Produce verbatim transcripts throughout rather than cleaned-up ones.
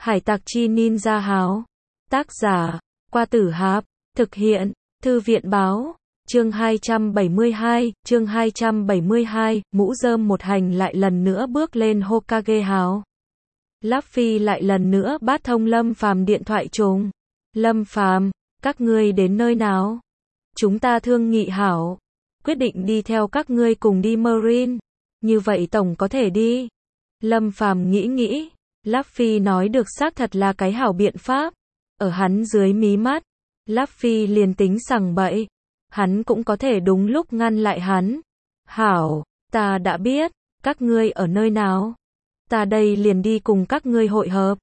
Hải tặc chi ninja háo. Tác giả, Qua Tử Hạp. Thực hiện, Thư viện báo. Chương hai trăm bảy mươi hai, chương hai trăm bảy mươi hai, mũ rơm một hành lại lần nữa bước lên Hokage háo. Luffy lại lần nữa bắt thông Lâm Phàm điện thoại trùng. Lâm Phàm, các ngươi đến nơi nào? Chúng ta thương nghị hảo. Quyết định đi theo các ngươi cùng đi Marine. Như vậy tổng có thể đi. Lâm Phàm nghĩ nghĩ. Luffy nói được xác thật là cái hảo biện pháp. Ở hắn dưới mí mắt. Luffy liền tính sằng bậy. Hắn cũng có thể đúng lúc ngăn lại hắn. Hảo, ta đã biết. Các ngươi ở nơi nào? Ta đây liền đi cùng các ngươi hội hợp.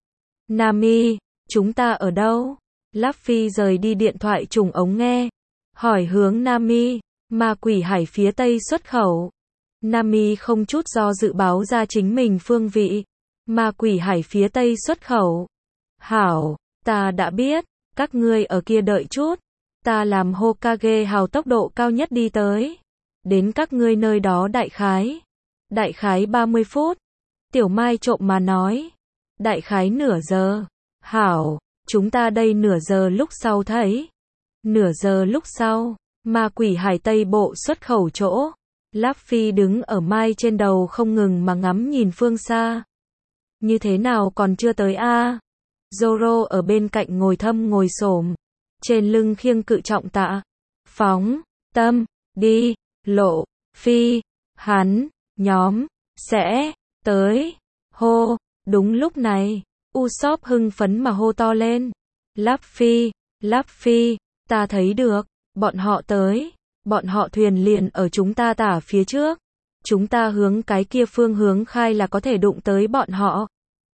Nami, chúng ta ở đâu? Luffy rời đi điện thoại trùng ống nghe. Hỏi hướng Nami, ma quỷ hải phía tây xuất khẩu. Nami không chút do dự báo ra chính mình phương vị. Ma quỷ hải phía tây xuất khẩu. Hảo, ta đã biết. Các ngươi ở kia đợi chút. Ta làm Hokage hào tốc độ cao nhất đi tới. Đến các ngươi nơi đó đại khái. Đại khái ba mươi phút. Tiểu Mai trộm mà nói. Đại khái nửa giờ. Hảo, chúng ta đây nửa giờ lúc sau thấy. Nửa giờ lúc sau, ma quỷ hải tây bộ xuất khẩu chỗ. Luffy đứng ở Mai trên đầu không ngừng mà ngắm nhìn phương xa. Như thế nào còn chưa tới a? À? Zoro ở bên cạnh ngồi thâm ngồi xổm, trên lưng khiêng cự trọng tạ. Phóng, tâm, đi, lộ, phi, hắn, nhóm, sẽ, tới, hô, đúng lúc này, Usopp hưng phấn mà hô to lên. Luffy, Luffy, ta thấy được, bọn họ tới, bọn họ thuyền liền ở chúng ta tả phía trước. Chúng ta hướng cái kia phương hướng khai là có thể đụng tới bọn họ.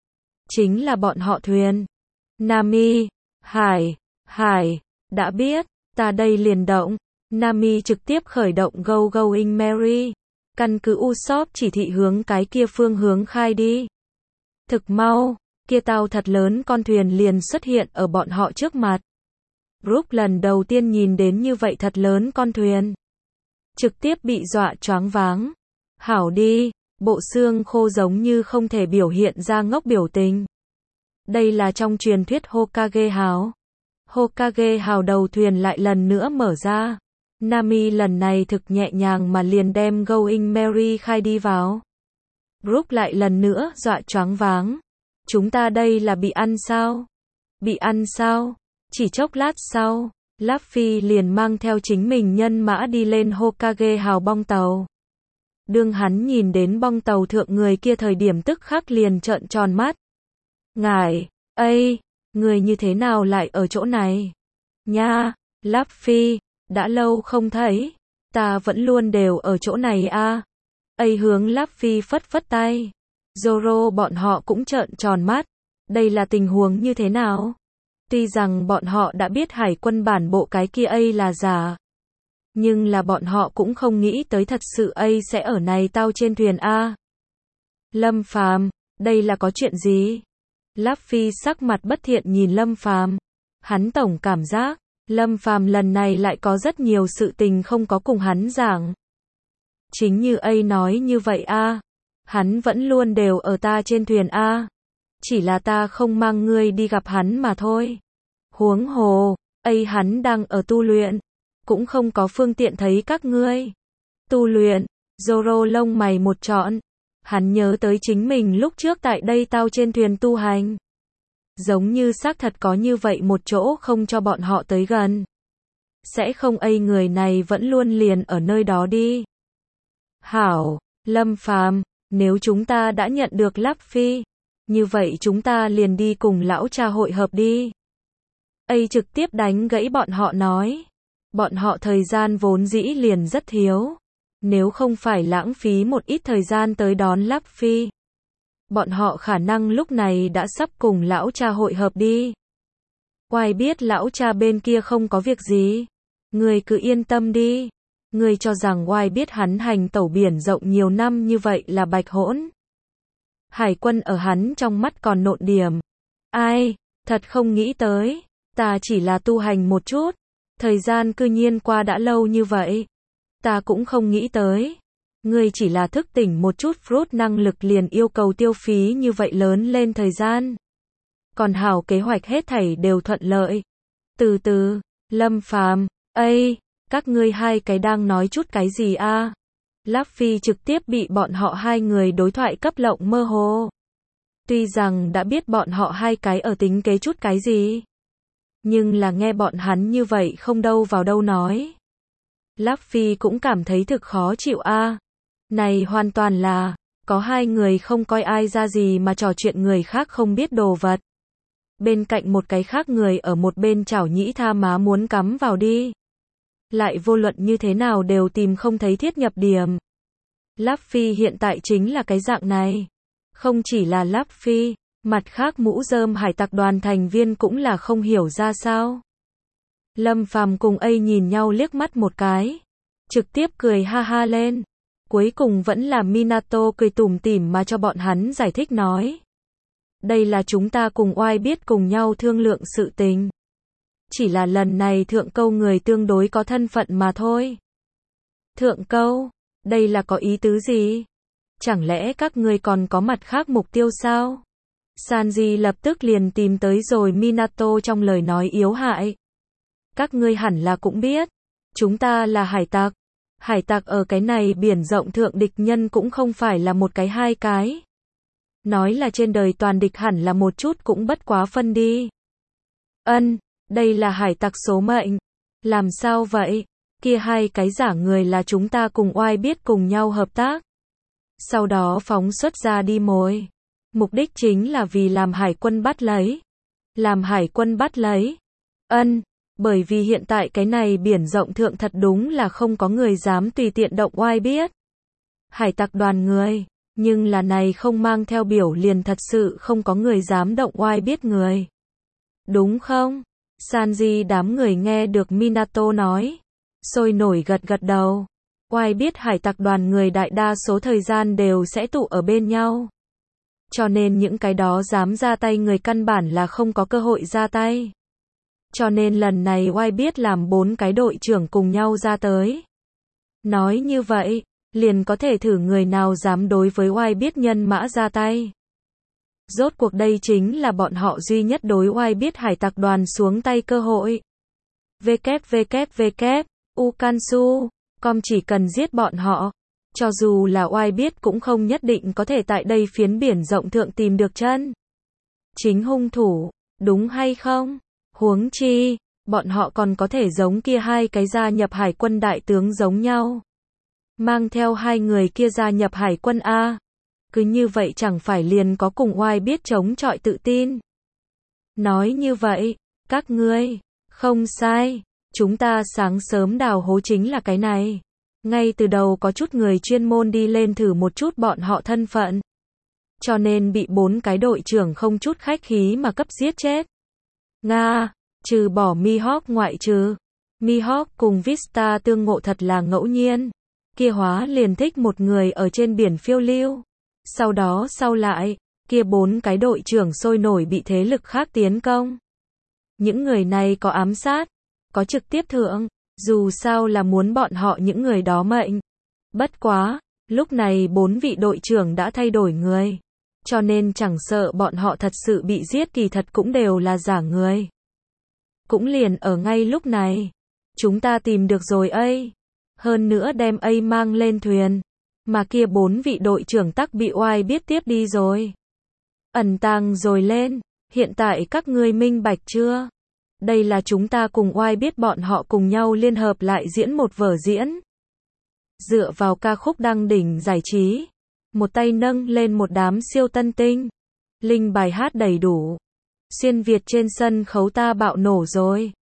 Chính là bọn họ thuyền. Nami, Hải, Hải, đã biết, ta đây liền động. Nami trực tiếp khởi động Go Going Merry. Căn cứ Usopp chỉ thị hướng cái kia phương hướng khai đi. Thực mau, kia tàu thật lớn con thuyền liền xuất hiện ở bọn họ trước mặt. Brook lần đầu tiên nhìn đến như vậy thật lớn con thuyền. Trực tiếp bị dọa choáng váng. Hảo đi, bộ xương khô giống như không thể biểu hiện ra ngốc biểu tình. Đây là trong truyền thuyết Hokage hào. Hokage hào đầu thuyền lại lần nữa mở ra. Nami lần này thực nhẹ nhàng mà liền đem Going Merry khai đi vào. Brook lại lần nữa dọa choáng váng. Chúng ta đây là bị ăn sao? Bị ăn sao? Chỉ chốc lát sau, Luffy liền mang theo chính mình nhân mã đi lên Hokage hào bong tàu. Đương hắn nhìn đến bong tàu thượng người kia thời điểm tức khắc liền trợn tròn mắt. Ngài, ây, người như thế nào lại ở chỗ này? Nha, Luffy, đã lâu không thấy, ta vẫn luôn đều ở chỗ này a. À. Ây hướng Luffy phất phất tay. Zoro bọn họ cũng trợn tròn mắt. Đây là tình huống như thế nào? Tuy rằng bọn họ đã biết hải quân bản bộ cái kia A là giả. Nhưng là bọn họ cũng không nghĩ tới thật sự A sẽ ở này tao trên thuyền A. Lâm Phàm, đây là có chuyện gì? Luffy sắc mặt bất thiện nhìn Lâm Phàm. Hắn tổng cảm giác, Lâm Phàm lần này lại có rất nhiều sự tình không có cùng hắn giảng. Chính như A nói như vậy A. Hắn vẫn luôn đều ở ta trên thuyền A. Chỉ là ta không mang ngươi đi gặp hắn mà thôi. Huống hồ, ấy hắn đang ở tu luyện. Cũng không có phương tiện thấy các ngươi. Tu luyện, Zoro lông mày một trọn. Hắn nhớ tới chính mình lúc trước tại đây tao trên thuyền tu hành. Giống như xác thật có như vậy một chỗ không cho bọn họ tới gần. Sẽ không ấy người này vẫn luôn liền ở nơi đó đi. Hảo, Lâm Phàm, nếu chúng ta đã nhận được Luffy. Như vậy chúng ta liền đi cùng lão cha hội hợp đi. A trực tiếp đánh gãy bọn họ nói. Bọn họ thời gian vốn dĩ liền rất thiếu. Nếu không phải lãng phí một ít thời gian tới đón Luffy. Bọn họ khả năng lúc này đã sắp cùng lão cha hội hợp đi. Oai biết lão cha bên kia không có việc gì. Người cứ yên tâm đi. Người cho rằng Oai biết hắn hành tẩu biển rộng nhiều năm như vậy là bạch hỗn. Hải quân ở hắn trong mắt còn nộn điểm. Ai, thật không nghĩ tới, ta chỉ là tu hành một chút, thời gian cư nhiên qua đã lâu như vậy. Ta cũng không nghĩ tới, ngươi chỉ là thức tỉnh một chút fruit năng lực liền yêu cầu tiêu phí như vậy lớn lên thời gian. Còn hảo kế hoạch hết thảy đều thuận lợi. Từ từ, Lâm Phàm, ây, các ngươi hai cái đang nói chút cái gì a? Láp Phi trực tiếp bị bọn họ hai người đối thoại cấp lộng mơ hồ. Tuy rằng đã biết bọn họ hai cái ở tính kế chút cái gì, nhưng là nghe bọn hắn như vậy không đâu vào đâu nói. Láp Phi cũng cảm thấy thực khó chịu a. Này hoàn toàn là, có hai người không coi ai ra gì mà trò chuyện người khác không biết đồ vật. Bên cạnh một cái khác người ở một bên chảo nhĩ tha má muốn cắm vào đi. Lại vô luận như thế nào đều tìm không thấy thiết nhập điểm. Láp Phi hiện tại chính là cái dạng này. Không chỉ là Láp Phi, mặt khác mũ rơm hải tặc đoàn thành viên cũng là không hiểu ra sao. Lâm Phàm cùng A nhìn nhau liếc mắt một cái, trực tiếp cười ha ha lên. Cuối cùng vẫn là Minato cười tủm tỉm mà cho bọn hắn giải thích nói. Đây là chúng ta cùng oai biết cùng nhau thương lượng sự tình. Chỉ là lần này thượng câu người tương đối có thân phận mà thôi. Thượng câu, đây là có ý tứ gì? Chẳng lẽ các ngươi còn có mặt khác mục tiêu sao? Sanji lập tức liền tìm tới rồi Minato trong lời nói yếu hại. Các ngươi hẳn là cũng biết, chúng ta là hải tặc. Hải tặc ở cái này biển rộng thượng địch nhân cũng không phải là một cái hai cái. Nói là trên đời toàn địch hẳn là một chút cũng bất quá phân đi. Ân, đây là hải tặc số mệnh. Làm sao vậy? Kia hai cái giả người là chúng ta cùng oai biết cùng nhau hợp tác. Sau đó phóng xuất ra đi mồi. Mục đích chính là vì làm hải quân bắt lấy. Làm hải quân bắt lấy. Ân, bởi vì hiện tại cái này biển rộng thượng thật đúng là không có người dám tùy tiện động oai biết. Hải tặc đoàn người, nhưng là này không mang theo biểu liền thật sự không có người dám động oai biết người. Đúng không? Sanji đám người nghe được Minato nói, sôi nổi gật gật đầu. Oai biết hải tặc đoàn người đại đa số thời gian đều sẽ tụ ở bên nhau. Cho nên những cái đó dám ra tay người căn bản là không có cơ hội ra tay. Cho nên lần này oai biết làm bốn cái đội trưởng cùng nhau ra tới. Nói như vậy, liền có thể thử người nào dám đối với oai biết nhân mã ra tay. Rốt cuộc đây chính là bọn họ duy nhất đối oai biết hải tặc đoàn xuống tay cơ hội. www, Ukansu, com chỉ cần giết bọn họ. Cho dù là oai biết cũng không nhất định có thể tại đây phiến biển rộng thượng tìm được chân chính hung thủ, đúng hay không? Huống chi, bọn họ còn có thể giống kia hai cái gia nhập hải quân đại tướng giống nhau. Mang theo hai người kia gia nhập hải quân A. Cứ như vậy chẳng phải liền có cùng oai biết chống chọi tự tin. Nói như vậy, các ngươi, không sai, chúng ta sáng sớm đào hố chính là cái này. Ngay từ đầu có chút người chuyên môn đi lên thử một chút bọn họ thân phận. Cho nên bị bốn cái đội trưởng không chút khách khí mà cấp giết chết. Nga, trừ bỏ Mihawk ngoại trừ. Mihawk cùng Vista tương ngộ thật là ngẫu nhiên. Kia hóa liền thích một người ở trên biển phiêu lưu. Sau đó sau lại, kia bốn cái đội trưởng sôi nổi bị thế lực khác tiến công. Những người này có ám sát, có trực tiếp thượng, dù sao là muốn bọn họ những người đó mệnh. Bất quá, lúc này bốn vị đội trưởng đã thay đổi người. Cho nên chẳng sợ bọn họ thật sự bị giết kỳ thật cũng đều là giả người. Cũng liền ở ngay lúc này, chúng ta tìm được rồi ấy. Hơn nữa đem ấy mang lên thuyền. Mà kia bốn vị đội trưởng tắc bị oai biết tiếp đi rồi. Ẩn tàng rồi lên, hiện tại các ngươi minh bạch chưa? Đây là chúng ta cùng oai biết bọn họ cùng nhau liên hợp lại diễn một vở diễn. Dựa vào ca khúc đăng đỉnh giải trí. Một tay nâng lên một đám siêu tân tinh. Linh bài hát đầy đủ. Xuyên Việt trên sân khấu ta bạo nổ rồi.